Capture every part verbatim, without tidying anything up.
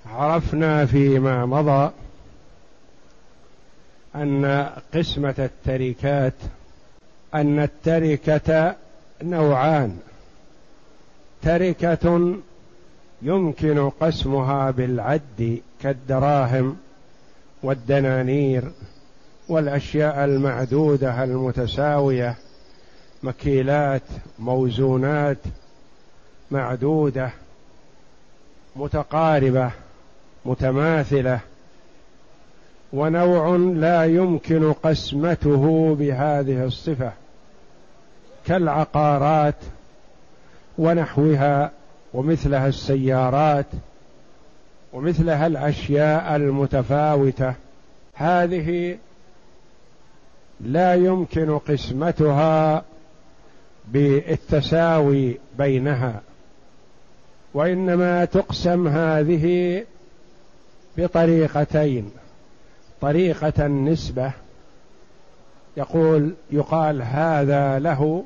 عرفنا فيما مضى أن قسمة التركات أن التركة نوعان: تركة يمكن قسمها بالعد كالدراهم والدنانير والأشياء المعدودة المتساوية، مكيلات موزونات معدودة متقاربة متماثلة. ونوع لا يمكن قسمته بهذه الصفة كالعقارات ونحوها ومثلها السيارات ومثلها الأشياء المتفاوتة، هذه لا يمكن قسمتها بالتساوي بينها، وإنما تقسم هذه بطريقتين: طريقة النسبة، يقول يقال هذا له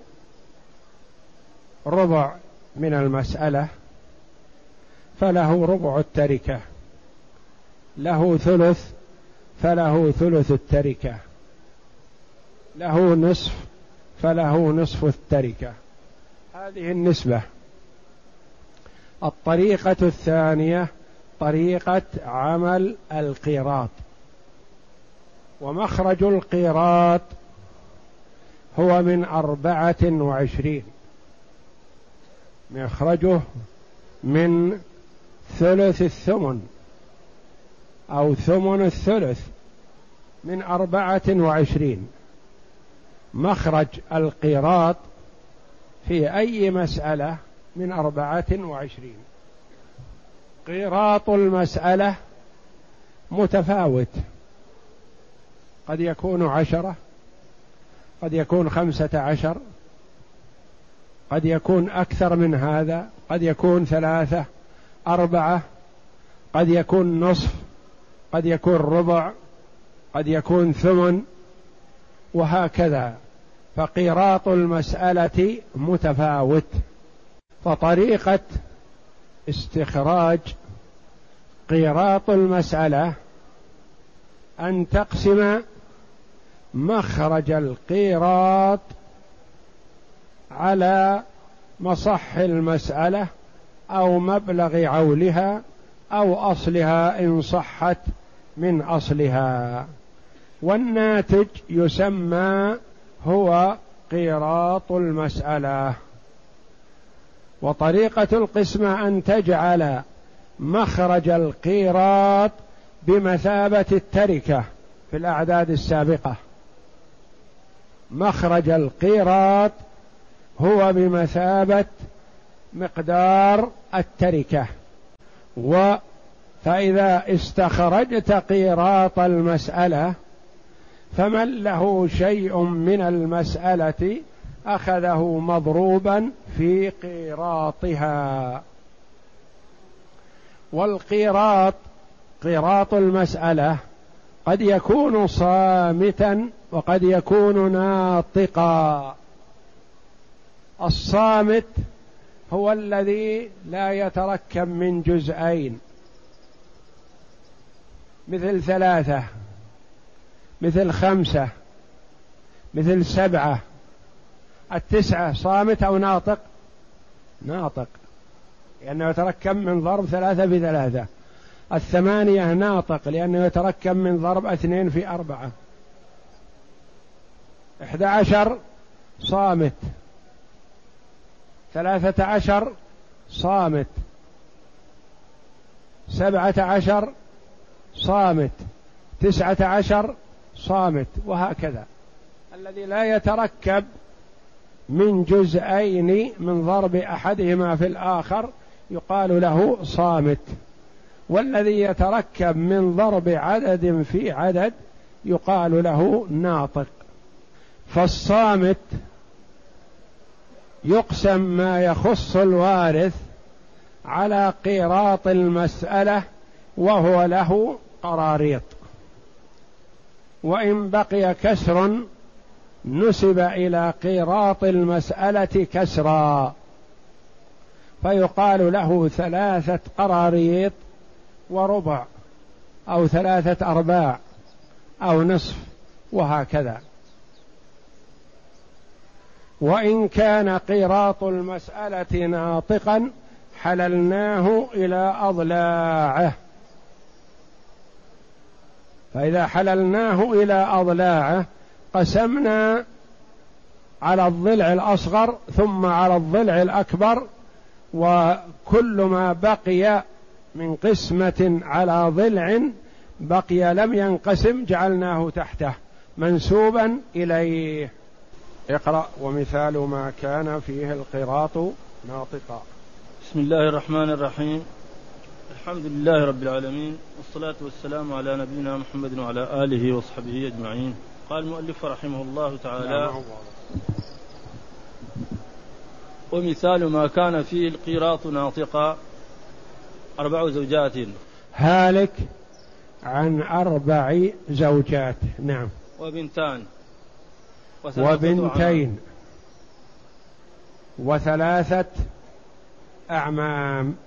ربع من المسألة فله ربع التركة، له ثلث فله ثلث التركة، له نصف فله نصف التركة. هذه النسبة. الطريقة الثانية طريقة عمل القيراط، ومخرج القيراط هو من أربعة وعشرين، مخرجه من ثلث الثمن أو ثمن الثلث من أربعة وعشرين. مخرج القيراط في أي مسألة من أربعة وعشرين. قيراط المسألة متفاوت، قد يكون عشرة، قد يكون خمسة عشر، قد يكون أكثر من هذا، قد يكون ثلاثة أربعة، قد يكون نصف، قد يكون ربع، قد يكون ثمن، وهكذا. فقيراط المسألة متفاوت. فطريقة استخراج قيراط المسألة أن تقسم مخرج القيراط على مصح المسألة أو مبلغ عولها أو أصلها إن صحت من أصلها، والناتج يسمى هو قيراط المسألة. وطريقة القسمة أن تجعل مخرج القيراط بمثابة التركة في الأعداد السابقة. مخرج القيراط هو بمثابة مقدار التركة. و فإذا استخرجت قيراط المسألة فمن له شيء من المسألة أخذه مضروبا في قيراطها. والقيراط قيراط المسألة قد يكون صامتا وقد يكون ناطقا. الصامت هو الذي لا يتركب من جزئين، مثل ثلاثة، مثل خمسة، مثل سبعة. التسعة صامت أو ناطق؟ ناطق، لأنه يتركب من ضرب ثلاثة في ثلاثة. الثمانية ناطق لأنه يتركب من ضرب اثنين في أربعة. إحدى عشر صامت، ثلاثة عشر صامت، سبعة عشر صامت، تسعة عشر صامت، وهكذا. الذي لا يتركب من جزئين من ضرب أحدهما في الآخر يقال له صامت، والذي يتركب من ضرب عدد في عدد يقال له ناطق. فالصامت يقسم ما يخص الوارث على قيراط المسألة وهو له قراريط، وإن بقي كسر نسب إلى قيراط المسألة كسرا، فيقال له ثلاثة قراريط وربع أو ثلاثة أرباع أو نصف وهكذا. وإن كان قيراط المسألة ناطقا حللناه إلى أضلاعه، فإذا حللناه إلى أضلاعه قسمنا على الضلع الأصغر ثم على الضلع الأكبر، وكل ما بقي من قسمة على ضلع بقي لم ينقسم جعلناه تحته منسوبا إليه. اقرأ. ومثال ما كان فيه القراط ناطقا. بسم الله الرحمن الرحيم. الحمد لله رب العالمين، والصلاة والسلام على نبينا محمد وعلى آله وصحبه أجمعين. قال المؤلف رحمه الله تعالى: ومثال ما كان فيه القيراط ناطقا أربع زوجات. هالك عن أربع زوجات. نعم. وبنتان وبنتين وثلاثة أعمام.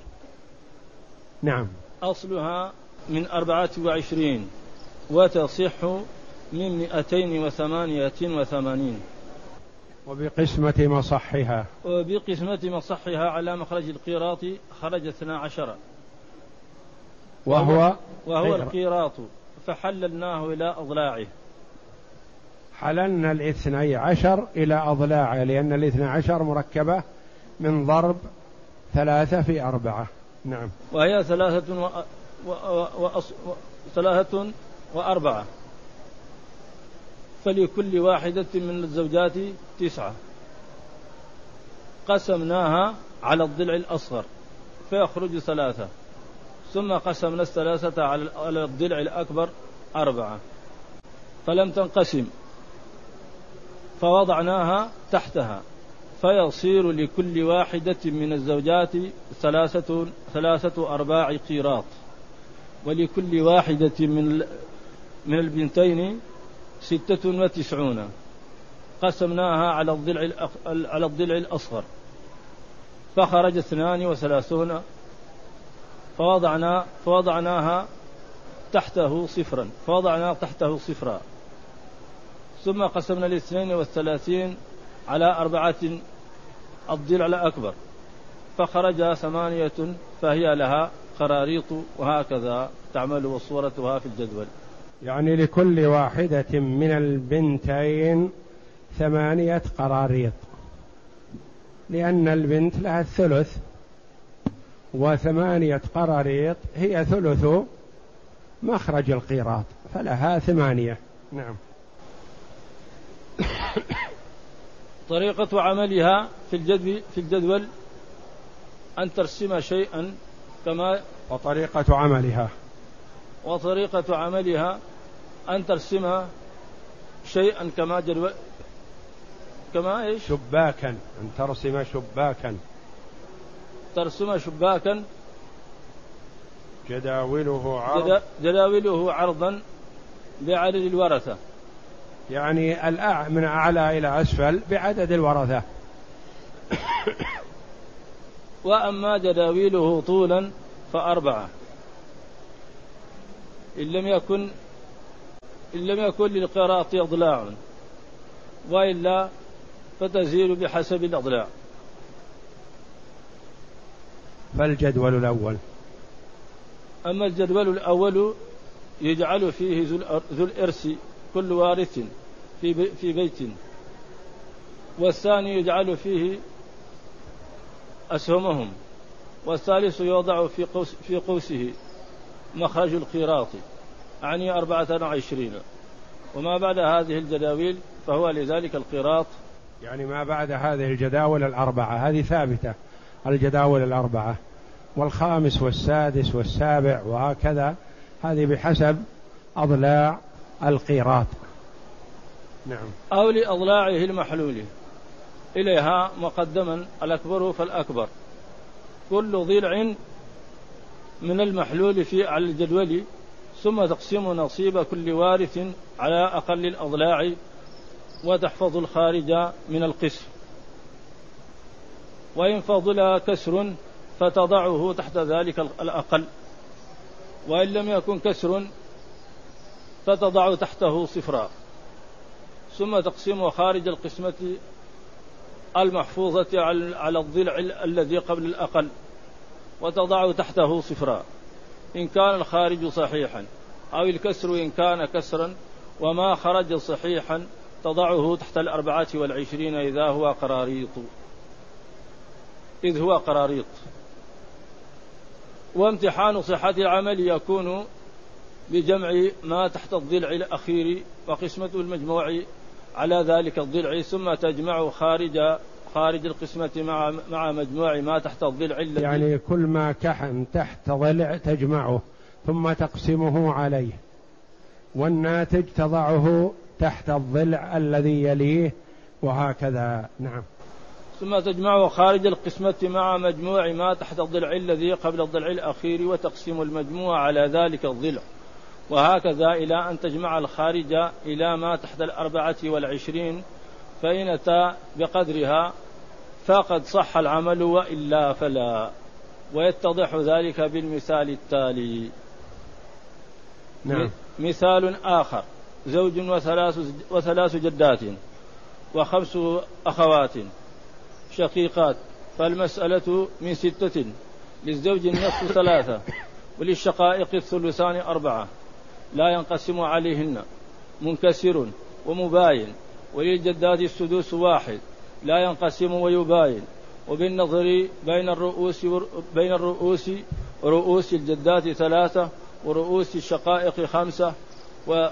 نعم. أصلها من أربعة وعشرين وتصح من مئتين وثمانية وثمانين. وبقسمة مصحها وبقسمة مصحها على مخرج القيراط خرج اثنا عشر، وهو وهو القيراط، فحللناه إلى أضلاعه. حللنا الاثني عشر إلى أضلاعه، لأن الاثني عشر مركبة من ضرب ثلاثة في أربعة. نعم. وهي ثلاثة و... و... و... و... ثلاثة وأربعة، فلكل واحدة من الزوجات تسعة. قسمناها على الضلع الأصغر فيخرج ثلاثة، ثم قسمنا الثلاثة على الضلع الأكبر أربعة، فلم تنقسم فوضعناها تحتها، فيصير لكل واحدة من الزوجات ثلاثة, ثلاثة أرباع قيراط، ولكل واحدة من من البنتين ستة وتسعون. قسمناها على الضلع على الضلع الأصغر فخرج اثنان وثلاثون، فوضعنا فوضعناها تحته صفرا فوضعنا تحته صفرا ثم قسمنا الاثنين والثلاثين على أربعة الضلع الأكبر فخرج ثمانية، فهي لها قراريط، وهكذا تعمل وصورتها في الجدول. يعني لكل واحدة من البنتين ثمانية قراريط، لأن البنت لها الثلث، وثمانية قراريط هي ثلث مخرج القيراط، فلها ثمانية. نعم. طريقة عملها في الجدول في الجدول أن ترسم شيئا كما وطريقة عملها وطريقة عملها أن ترسم شيئا كما جدول كما إيش شباكا، أن ترسم شباكا ترسم شباكا جداوله عرض جداوله عرضا بعدد الورثة، يعني الأع من أعلى إلى أسفل بعدد الورثة. وأما جداوله طولا فأربعة، إن لم يكن إن لم يكن للقراط أضلاع، وإلا فتزيل بحسب الأضلاع. فالجدول الأول. أما الجدول الأول يجعل فيه ذو الإرث كل وارث في في بيت، والثاني يجعل فيه أسهمهم، والثالث يوضع في قوس في قوسه مخرج القيراط، يعني أربعة وعشرين. وما بعد هذه الجداول فهو لذلك القيراط، يعني ما بعد هذه الجداول الأربعة هذه ثابتة، الجداول الأربعة، والخامس والسادس والسابع وهكذا، هذه بحسب أضلاع القيراط. نعم. أو لأضلاعه المحلول إليها مقدما الأكبر فالأكبر، كل ضلع من المحلول في على الجدول، ثم تقسم نصيب كل وارث على أقل الأضلاع، وتحفظ الخارج من القسم، وإن فضل كسر فتضعه تحت ذلك الأقل، وإن لم يكن كسر فتضع تحته صفرا، ثم تقسم خارج القسمة المحفوظة على الضلع الذي قبل الأقل وتضع تحته صفرا إن كان الخارج صحيحا، أو الكسر إن كان كسرا، وما خرج صحيحا تضعه تحت الأربعة والعشرين إذا هو قراريط إذ هو قراريط. وامتحان صحة العمل يكون بجمع ما تحت الضلع الأخير وقسمة المجموع على ذلك الضلع، ثم تجمع خارج خارج القسمة مع مع مجموع ما تحت الضلع الذي يعني كل ما كحن تحت ضلع تجمعه ثم تقسمه عليه، والناتج تضعه تحت الضلع الذي يليه، وهكذا. نعم. ثم تجمع خارج القسمة مع مجموع ما تحت الضلع الذي قبل الضلع الأخير وتقسم المجموع على ذلك الضلع، وهكذا إلى أن تجمع الخارج إلى ما تحت الأربعة والعشرين، فإن أتى بقدرها فقد صح العمل وإلا فلا. ويتضح ذلك بالمثال التالي. نعم. مثال آخر: زوج وثلاث, وثلاث جدات وخمس أخوات شقيقات، فالمسألة من ستة، للزوج النصف ثلاثة، وللشقائق الثلثان أربعة، لا ينقسم عليهن منكسر ومباين، وللجدات السدوس واحد، لا ينقسم ويباين. وبالنظر بين الرؤوس بين الرؤوس رؤوس الجدات ثلاثة ورؤوس الشقائق خمسة، و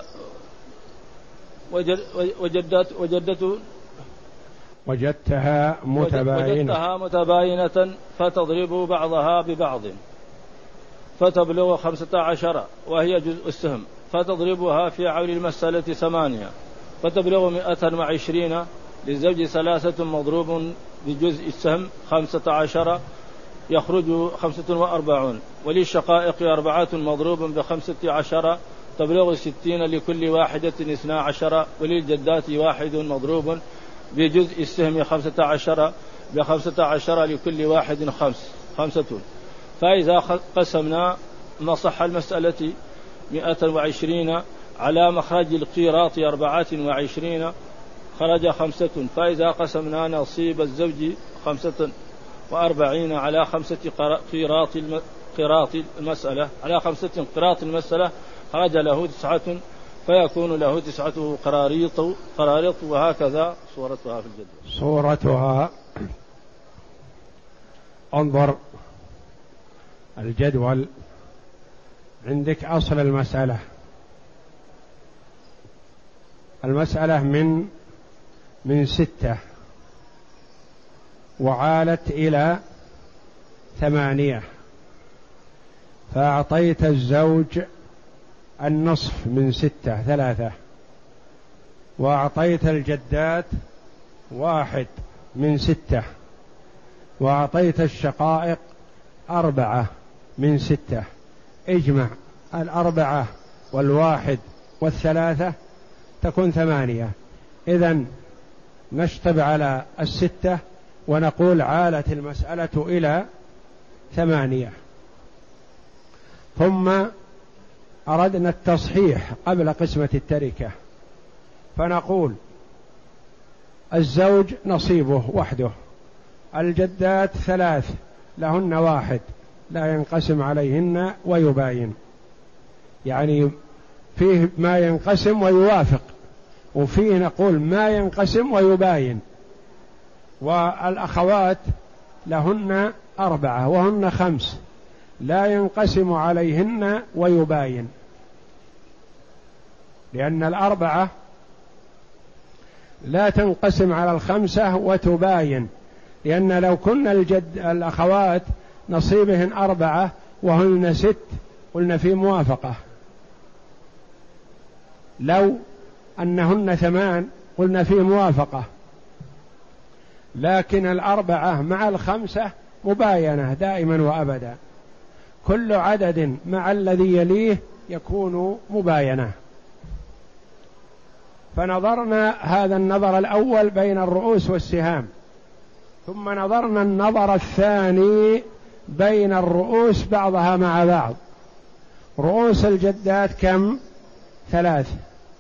وجدت وجدت وجدتها متباينة وجدتها متباينة فتضرب بعضها ببعض فتبلغ خمسة عشر، وهي جزء السهم، فتضربها في عول المسألة ثمانية فتبلغ مئة وعشرين. للزوج ثلاثة مضروب بجزء السهم خمسة عشر يخرج خمسة وأربعون. وللشقائق أربعة مضروب بخمسة عشر تبلغ ستين، لكل واحدة اثنا عشر. وللجدات واحد مضروب بجزء السهم خمسة عشر بخمسة عشر، لكل واحد خمس خمسة. فإذا قسمنا مصح المسألة مئة وعشرين على مخرج القيراط أربعة وعشرين خرج خمسة. فإذا قسمنا نصيب الزوج خمسة وأربعين على خمسة قيراط قيراط المسألة على خمسة قيراط المسألة خرج له تسعة، فيكون له تسعة قراريط قراريط. وهكذا صورتها في الجدول. صورتها انظر الجدول عندك. أصل المسألة المسألة من من ستة وعالت إلى ثمانية، فأعطيت الزوج النصف من ستة ثلاثة، وأعطيت الجدات واحد من ستة، وأعطيت الشقائق أربعة من ستة. اجمع الأربعة والواحد والثلاثة تكون ثمانية. إذن نشطب على الستة ونقول عالت المسألة إلى ثمانية. ثم أردنا التصحيح قبل قسمة التركة، فنقول الزوج نصيبه وحده، الجدات ثلاث لهن واحد، لا ينقسم عليهن ويباين، يعني فيه ما ينقسم ويوافق، وفيه نقول ما ينقسم ويباين. والأخوات لهن أربعة وهن خمس، لا ينقسم عليهن ويباين، لأن الأربعة لا تنقسم على الخمسة وتباين، لأن لو كنا الجد الأخوات نصيبهن أربعة وهن ست قلنا في موافقة، لو أنهن ثمان قلنا في موافقة، لكن الأربعة مع الخمسة مباينة دائما وأبدا، كل عدد مع الذي يليه يكون مباينة. فنظرنا هذا النظر الأول بين الرؤوس والسهام، ثم نظرنا النظر الثاني بين الرؤوس بعضها مع بعض، رؤوس الجدات كم؟ ثلاث،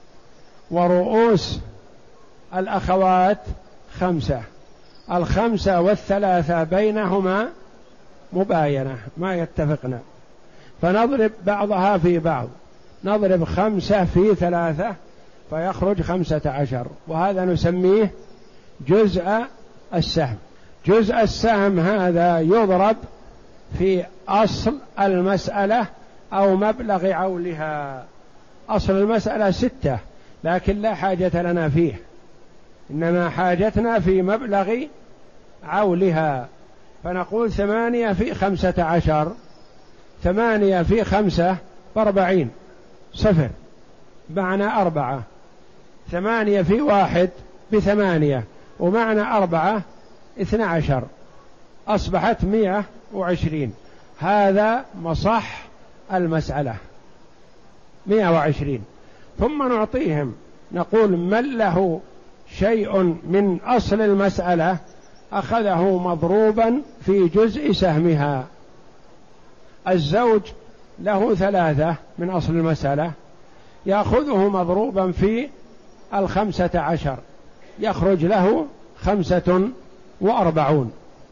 ورؤوس الأخوات خمسة. الخمسة والثلاثة بينهما مباينة، ما يتفقنا، فنضرب بعضها في بعض، نضرب خمسة في ثلاثة فيخرج خمسة عشر، وهذا نسميه جزء السهم. جزء السهم هذا يضرب في أصل المسألة أو مبلغ عولها. أصل المسألة ستة لكن لا حاجة لنا فيه، إنما حاجتنا في مبلغ عولها، فنقول ثمانية في خمسة عشر، ثمانية في خمسة بأربعين، صفر معنى أربعة، ثمانية في واحد بثمانية ومعنى أربعة اثنى عشر، أصبحت مئة وعشرين. هذا مصح المسألة مئة وعشرين. ثم نعطيهم، نقول من له شيء من أصل المسألة أخذه مضروبا في جزء سهمها. الزوج له ثلاثة من أصل المسألة، يأخذه مضروبا في الخمسة عشر، يخرج له خمسة وأربعون.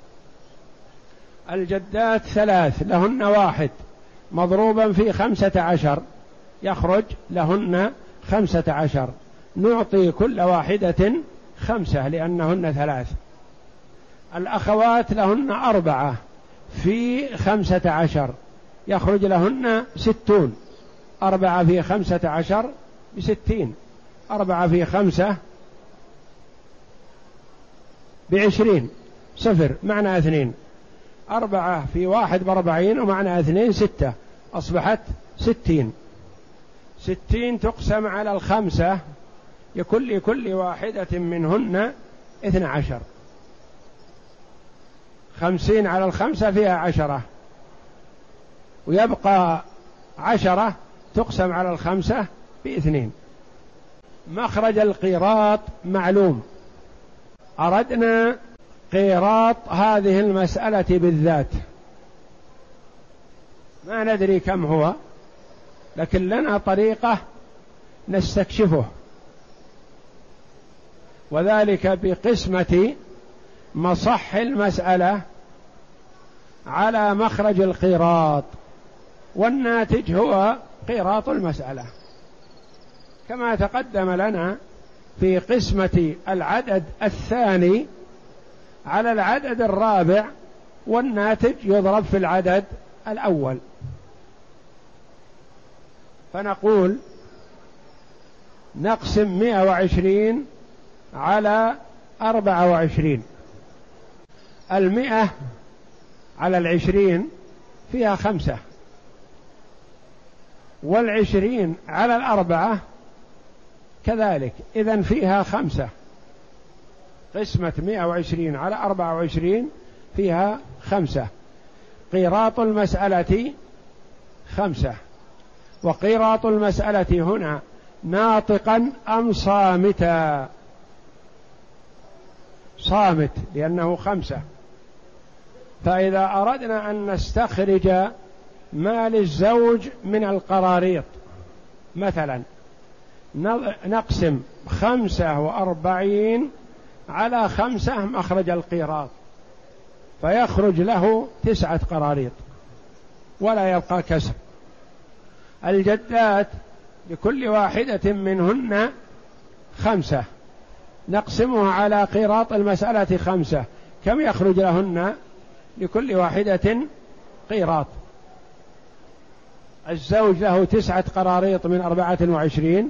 الجدات ثلاث لهن واحد مضروبا في خمسة عشر، يخرج لهن خمسة عشر، نعطي كل واحدة خمسة لأنهن ثلاث. الأخوات لهن أربعة في خمسة عشر، يخرج لهن ستون، أربعة في خمسة عشر بستين، أربعة في خمسة بعشرين، صفر معنى اثنين، أربعة في واحد بأربعين ومعنى اثنين ستة، أصبحت ستين. ستين تقسم على الخمسة لكل كل واحدة منهن اثنى عشر، خمسين على الخمسة فيها عشرة، ويبقى عشرة تقسم على الخمسة باثنين. مخرج القيراط معلوم، أردنا قيراط هذه المسألة بالذات، ما ندري كم هو، لكن لنا طريقة نستكشفه، وذلك بقسمة مصح المسألة على مخرج القيراط، والناتج هو قيراط المسألة، كما تقدم لنا في قسمة العدد الثاني على العدد الرابع، والناتج يضرب في العدد الأول. فنقول نقسم مئة وعشرين على أربعة وعشرين، المئة على العشرين فيها خمسة، والعشرين على الأربعة كذلك، إذن فيها خمسة. قسمة مئة وعشرين على أربعة وعشرين فيها خمسة. قيراط المسألة خمسة. وقيراط المسألة هنا ناطقا أم صامتا؟ صامت لأنه خمسة. فإذا أردنا أن نستخرج مال الزوج من القراريط مثلا، نقسم خمسة وأربعين على خمسة مخرج القيراط، فيخرج له تسعة قراريط ولا يبقى كسر. الجدات لكل واحدة منهن خمسة، نقسمها على قيراط المسألة خمسة، كم يخرج لهن؟ لكل واحدة قيراط. الزوج له تسعة قراريط من أربعة وعشرين،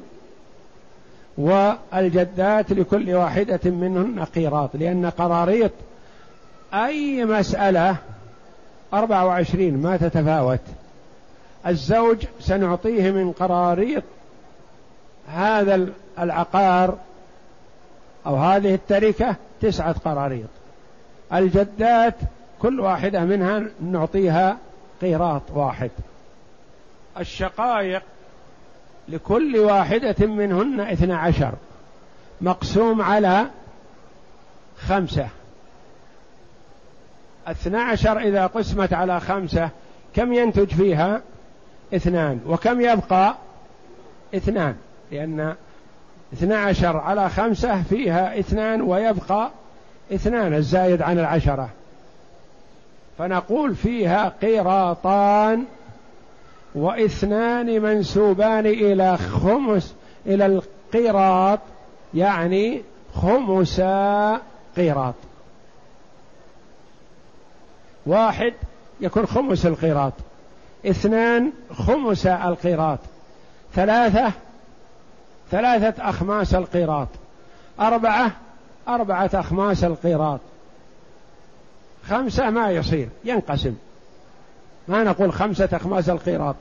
والجدات لكل واحدة منهن قيراط، لأن قراريط أي مسألة أربعة وعشرين ما تتفاوت. الزوج سنعطيه من قراريط هذا العقار أو هذه التركة تسعة قراريط. الجدات كل واحدة منها نعطيها قيراط واحد. الشقائق لكل واحدة منهن اثنى عشر مقسوم على خمسة. اثنى عشر إذا قسمت على خمسة كم ينتج فيها؟ اثنان، وكم يبقى؟ اثنان، لأن اثنا عشر على خمسة فيها اثنان ويبقى اثنان الزائد عن العشرة، فنقول فيها قيراطان واثنان منسوبان إلى خمس إلى القيراط، يعني خمسا قيراط. واحد يكون خمس القيراط، اثنان خمس القيراط، ثلاثة ثلاثة أخماس القيراط، أربعة أربعة أخماس القيراط، خمسة ما يصير ينقسم، ما نقول خمسة أخماس القيراط،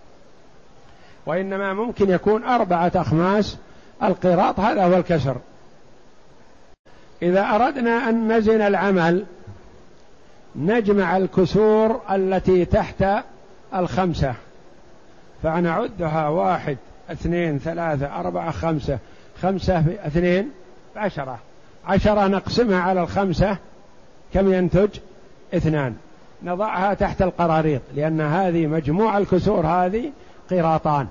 وإنما ممكن يكون أربعة أخماس القيراط، هذا هو الكسر. إذا أردنا أن نزن العمل نجمع الكسور التي تحت الخمسة، فنعدها واحد اثنين ثلاثة أربعة خمسة، خمسة في اثنين عشرة، عشرة نقسمها على الخمسة كم ينتج؟ اثنان، نضعها تحت القراريط، لأن هذه مجموع الكسور هذه قيراطان،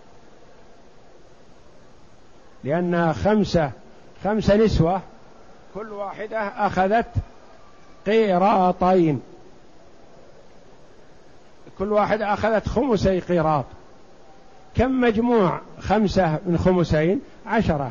لأن خمسة خمسة نسوة كل واحدة أخذت قيراطين، كل واحدة أخذت خمسي قيراط، كم مجموع خمسة من خمسين؟ عشرة،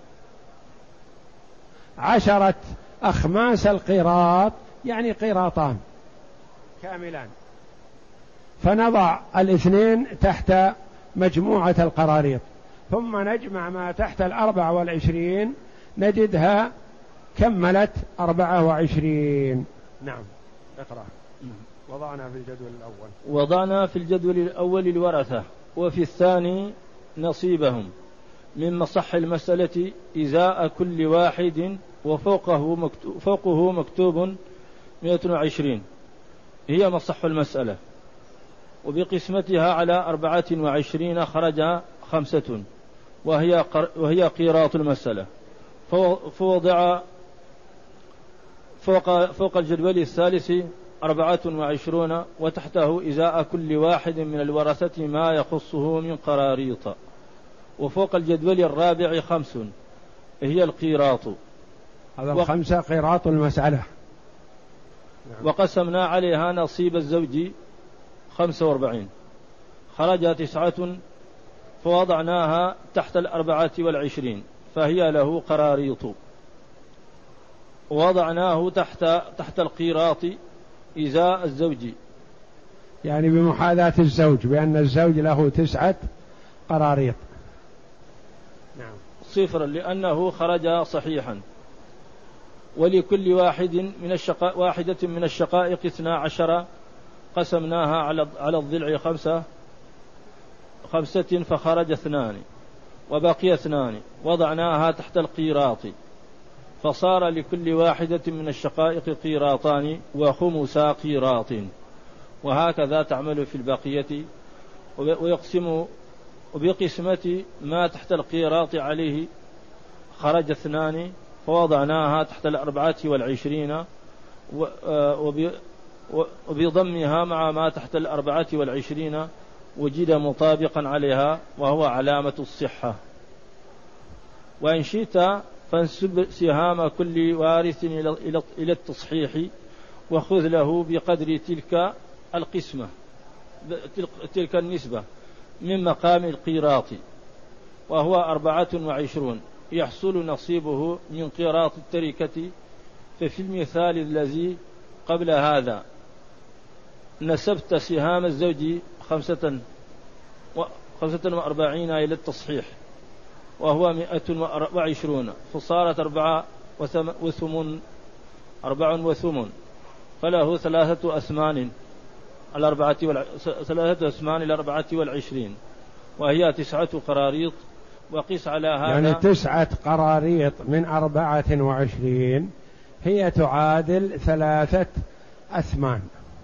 عشرة أخماس القيراط يعني قيراطان كاملان، فنضع الاثنين تحت مجموعة القراريط، ثم نجمع ما تحت الأربع والعشرين نجدها كملت أربعة وعشرين. نعم اقرأ. وضعنا في الجدول الأول وضعنا في الجدول الأول الورثة، وفي الثاني نصيبهم من مصح المسألة إزاء كل واحد، وفوقه مكتوب, فوقه مكتوب مئة وعشرين، هي مصح المسألة، وبقسمتها على أربعة وعشرين خرج خمسة، وهي, وهي قيراط المسألة. فوضع فوق, فوق الجدول الثالث أربعة وعشرون، وتحته إزاء كل واحد من الورثة ما يخصه من قراريط. وفوق الجدول الرابع خمس، هي القيراط، هذا الخمسة قيراط المسألة. نعم. وقسمنا عليها نصيب الزوج خمسة واربعين، خرج تسعة، فوضعناها تحت الأربعة والعشرين، فهي له قراريط. ووضعناه تحت تحت القيراط إزاء الزوج، يعني بمحاذاة الزوج، بأن الزوج له تسعة قراريط. نعم. صفرا لأنه خرج صحيحا. ولكل واحد من الشقاء واحدة من الشقائق اثنا عشر، قسمناها على على الضلع خمسة خمسة فخرج اثنان، وبقي اثنان، وضعناها تحت القيراط، فصار لكل واحدة من الشقائق قيراطان وخمسا قيراط. وهكذا تعمل في البقية. ويقسم وبقسمة ما تحت القيراط عليه خرج اثنان، فوضعناها تحت الأربعة والعشرين، وبضمها مع ما تحت الأربعة والعشرين وجد مطابقا عليها، وهو علامة الصحة. وإن شئت فانسب سهام كل وارث إلى التصحيح، وخذ له بقدر تلك القسمة، تلك النسبة من مقام القيراط، وهو أربعة وعشرون، يحصل نصيبه من قيراط التركة. ففي المثال الذي قبل هذا نسبت سهام الزوج خمسة خمسة وأربعين إلى التصحيح، وهو مئة وعشرون، فصارت أربعة وثمن أربع وثمن، فله ثلاثة أثمان الأربعة والع... ثلاثة أثمان الأربعة والعشرين، وهي تسعة قراريط. وقس على هذا يعني تسعة قراريط من أربعة وعشرين هي تعادل ثلاثة أثمان،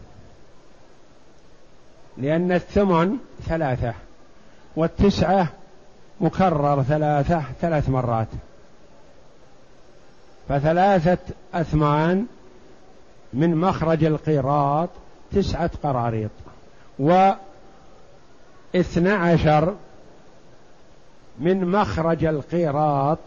لأن الثمن ثلاثة والتسعة مكرر ثلاثة ثلاث مرات، فثلاثة أثمان من مخرج القيراط تسعة قراريط. اثنى عشر من مخرج القيراط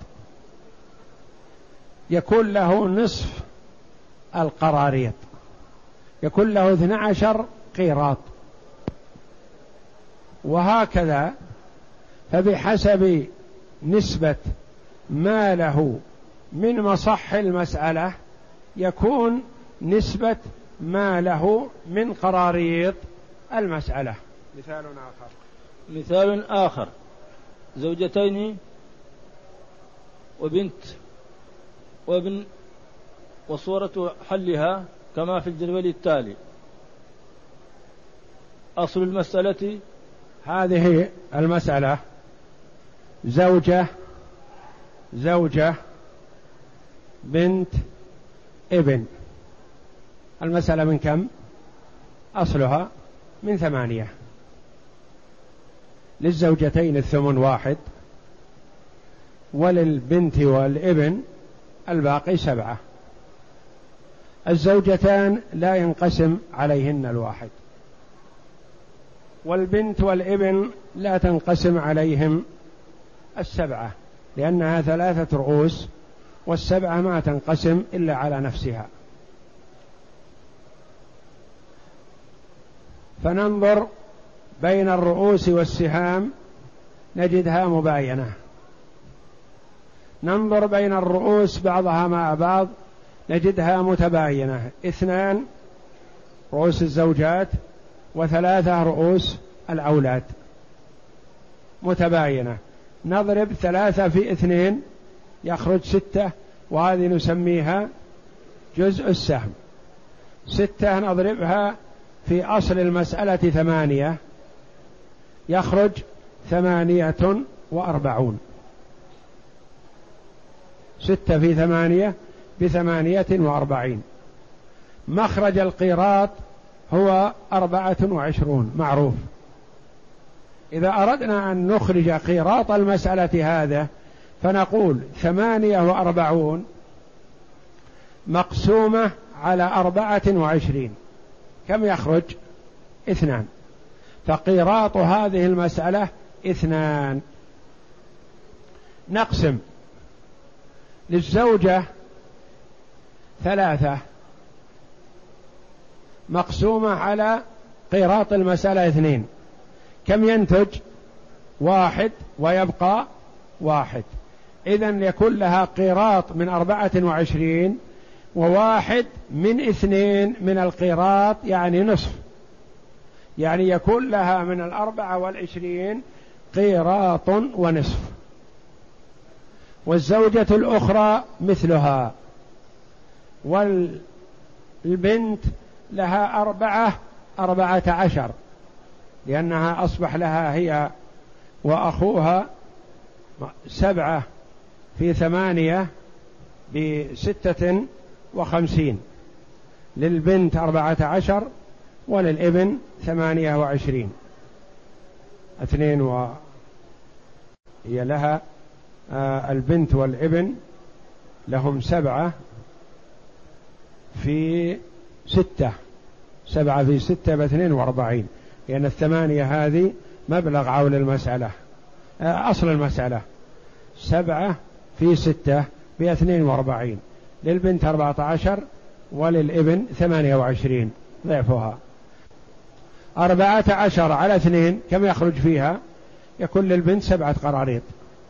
يكون له نصف القراريط، يكون له اثنى عشر قيراط، وهكذا. فبحسب نسبة ما له من مصح المسألة يكون نسبة ما له من قراريط المسألة. مثال آخر مثال آخر زوجتين وبنت وابن، وصورة حلها كما في الجدول التالي. أصل المسألة، هذه المسألة زوجة زوجة بنت ابن. المسألة من كم؟ أصلها من ثمانية. للزوجتين الثمن واحد، وللبنت والابن الباقي سبعة. الزوجتان لا ينقسم عليهن الواحد، والبنت والابن لا تنقسم عليهم السبعة، لأنها ثلاثة رؤوس، والسبعة ما تنقسم إلا على نفسها. فننظر بين الرؤوس والسهام نجدها مباينة، ننظر بين الرؤوس بعضها مع بعض نجدها متباينة. اثنان رؤوس الزوجات وثلاثة رؤوس الأولاد متباينة. نضرب ثلاثة في اثنين يخرج ستة، وهذه نسميها جزء السهم. ستة نضربها في أصل المسألة ثمانية يخرج ثمانية وأربعون. ستة في ثمانية بثمانية وأربعين. مخرج القيراط هو أربعة وعشرون معروف. إذا أردنا أن نخرج قيراط المسألة هذا فنقول ثمانية وأربعون مقسومة على أربعة وعشرين، كم يخرج؟ اثنان. فقيراط هذه المسألة اثنان. نقسم للزوجة ثلاثة مقسومة على قيراط المسألة اثنين، كم ينتج؟ واحد، ويبقى واحد. إذن يكون لها قيراط من أربعة وعشرين، وواحد من اثنين من القيراط يعني نصف، يعني يكون لها من الأربعة والعشرين قيراط ونصف. والزوجة الأخرى مثلها، والبنت لها أربعة أربعة عشر، لأنها أصبح لها هي وأخوها سبعة في ثمانية بستة وخمسين. للبنت أربعة عشر وللابن ثمانية وعشرين. اثنين و هي لها آه البنت والابن لهم سبعة في ستة، سبعة في ستة باثنين واربعين، لأن الثمانية هذه مبلغ عول المسألة آه أصل المسألة. سبعة في ستة باثنين واربعين. للبنت أربعة عشر وللابن ثمانية وعشرين ضعفها. أربعة عشر على اثنين كم يخرج فيها؟ يكون للبنت سبعة قراريط،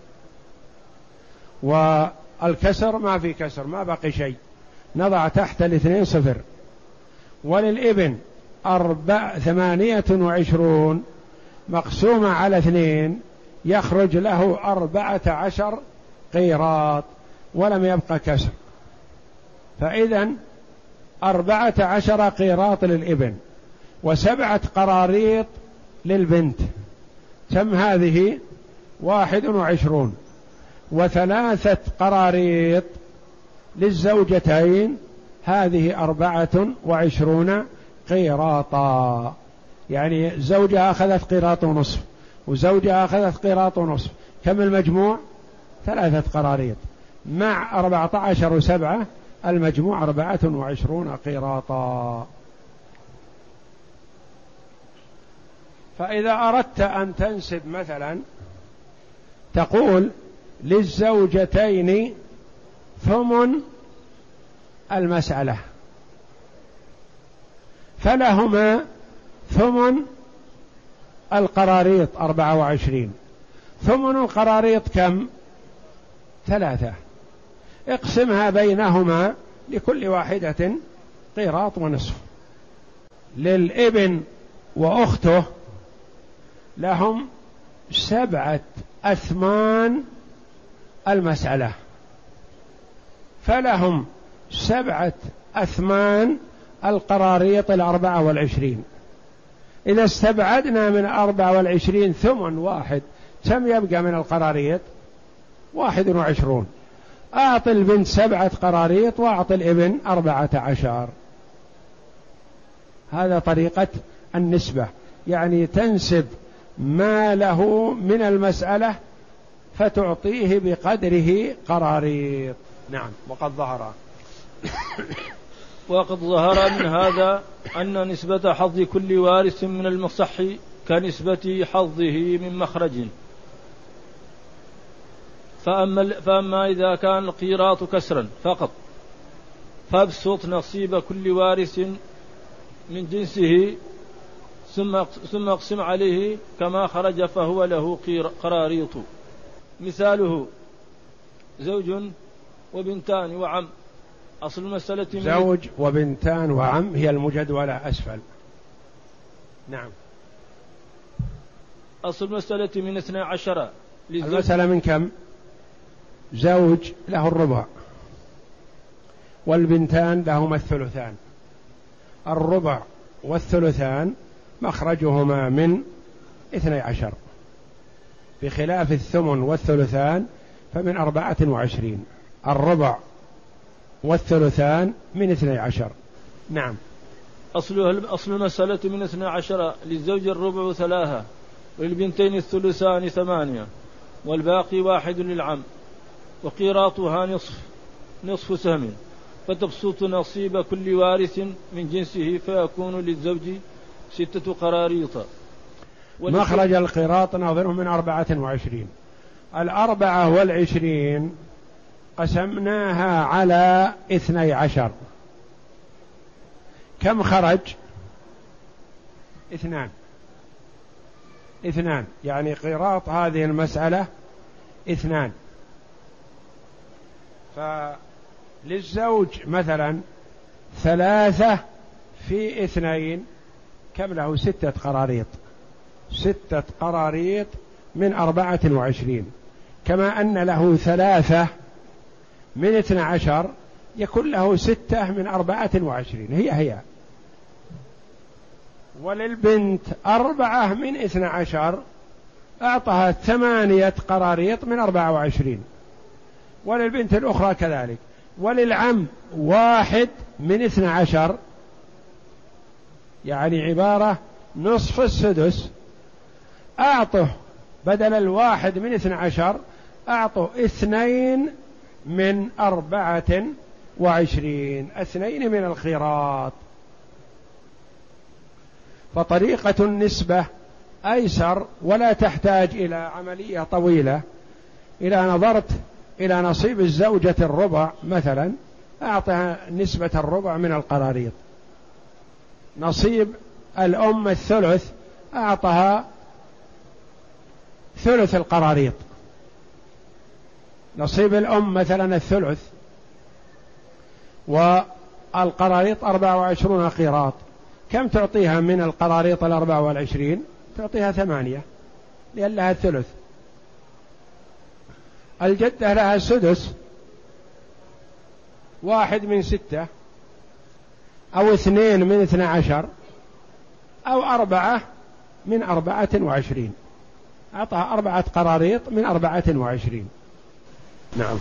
والكسر ما في كسر، ما بقي شيء، نضع تحت الاثنين صفر. وللابن أربع ثمانية وعشرون مقسومة على اثنين يخرج له أربعة عشر قيراط ولم يبقى كسر. فإذا أربعة عشر قيراط للابن وسبعة قراريط للبنت، كم هذه؟ واحد وعشرون. وثلاثة قراريط للزوجتين، هذه أربعة وعشرون قيراطا. يعني زوجها أخذت قيراط ونصف وزوجها أخذت قيراط ونصف، كم المجموع؟ ثلاثة قراريط مع أربعة عشر وسبعة، المجموع أربعة وعشرون قيراطا. فإذا أردت أن تنسب مثلا تقول للزوجتين ثمن المسألة فلهما ثمن القراريط أربعة وعشرين. ثمن القراريط كم؟ ثلاثة. اقسمها بينهما لكل واحدة قيراط ونصف. للابن وأخته لهم سبعة أثمان المسألة فلهم سبعة أثمان القراريط الأربعة والعشرين. إذا استبعدنا من أربعة والعشرين ثمن واحد كم يبقى من القراريط؟ واحد وعشرون. أعطي البنت سبعة قراريط وأعطي الابن أربعة عشر. هذا طريقة النسبة، يعني تنسب ما له من المسألة فتعطيه بقدره قراريط. نعم. وقد ظهر وقد ظهر من هذا أن نسبة حظ كل وارث من المصح كنسبة حظه من مخرج. فأما, فأما إذا كان القيراط كسرا فقط فابسط نصيب كل وارث من جنسه ثم ثم اقسم عليه كما خرج فهو له قراريط. مثاله زوج وبنتان وعم. أصل المسألة زوج وبنتان وعم هي المجدولة أسفل. نعم. أصل المسألة من اثنى عشر. المسألة من كم؟ زوج له الربع والبنتان لهما الثلثان. الربع والثلثان مخرجهما من اثني عشر، بخلاف الثمن والثلثان فمن أربعة وعشرين. الربع والثلثان من اثني عشر. نعم. أصل أصل المسألة من اثني عشر. للزوج الربع ثلاثة وللبنتين الثلثان ثمانية والباقي واحد للعم وقيراطها نصف نصف سهم. فتبسط نصيب كل وارث من جنسه فيكون للزوج ستة قراريط. مخرج القيراط ناظره من أربعة وعشرين. الأربعة والعشرين قسمناها على اثني عشر. كم خرج؟ اثنان. اثنان يعني قيراط هذه المسألة اثنان. فللزوج مثلا ثلاثة في اثنين كم له؟ ستة قراريط. ستة قراريط من أربعة وعشرين. كما أن له ثلاثة من اثنى عشر يكون له ستة من أربعة وعشرين هي هي. وللبنت أربعة من اثنى عشر أعطها ثمانية قراريط من أربعة وعشرين. وللبنت الأخرى كذلك. وللعم واحد من اثنى عشر يعني عبارة نصف السدس. أعطه بدل الواحد من اثنى عشر أعطه اثنين من أربعة وعشرين. اثنين من القيراط. فطريقة النسبة أيسر ولا تحتاج إلى عملية طويلة. إذا نظرت إلى نصيب الزوجة الربع مثلا أعطها نسبة الربع من القراريط. نصيب الأم الثلث أعطها ثلث القراريط. نصيب الأم مثلا الثلث والقراريط أربعة وعشرون قيراط. كم تعطيها من القراريط الأربعة والعشرين؟ تعطيها ثمانية لأن لها الثلث. الجدة لها السدس. واحد من ستة أو اثنين من اثنى عشر أو أربعة من أربعة وعشرين. أعطها أربعة قراريط من أربعة وعشرين. نعم.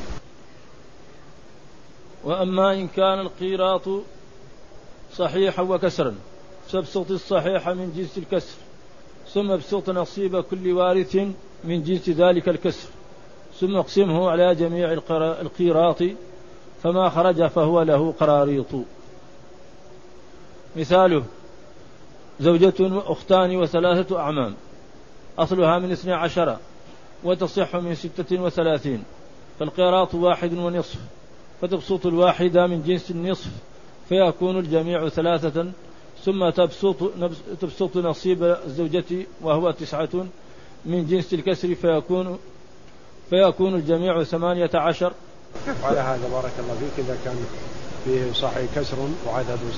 وأما إن كان القيراط صحيحا وكسرا فابسط الصحيح من جنس الكسر ثم ابسط نصيب كل وارث من جنس ذلك الكسر ثم اقسمه على جميع القيراط فما خرج فهو له قراريط. مثاله زوجة أختان وثلاثة أعمام، أصلها من اثني عشر وتصح من ستة وثلاثين، فالقيراط واحد ونصف، فتبسط الواحدة من جنس النصف فيكون الجميع ثلاثة، ثم تبسط, تبسط نصيب الزوجة وهو تسعة من جنس الكسر فيكون, فيكون الجميع ثمانية عشر. على هذا بارك الله فيك إذا كان فيه صحيح كسر وعدد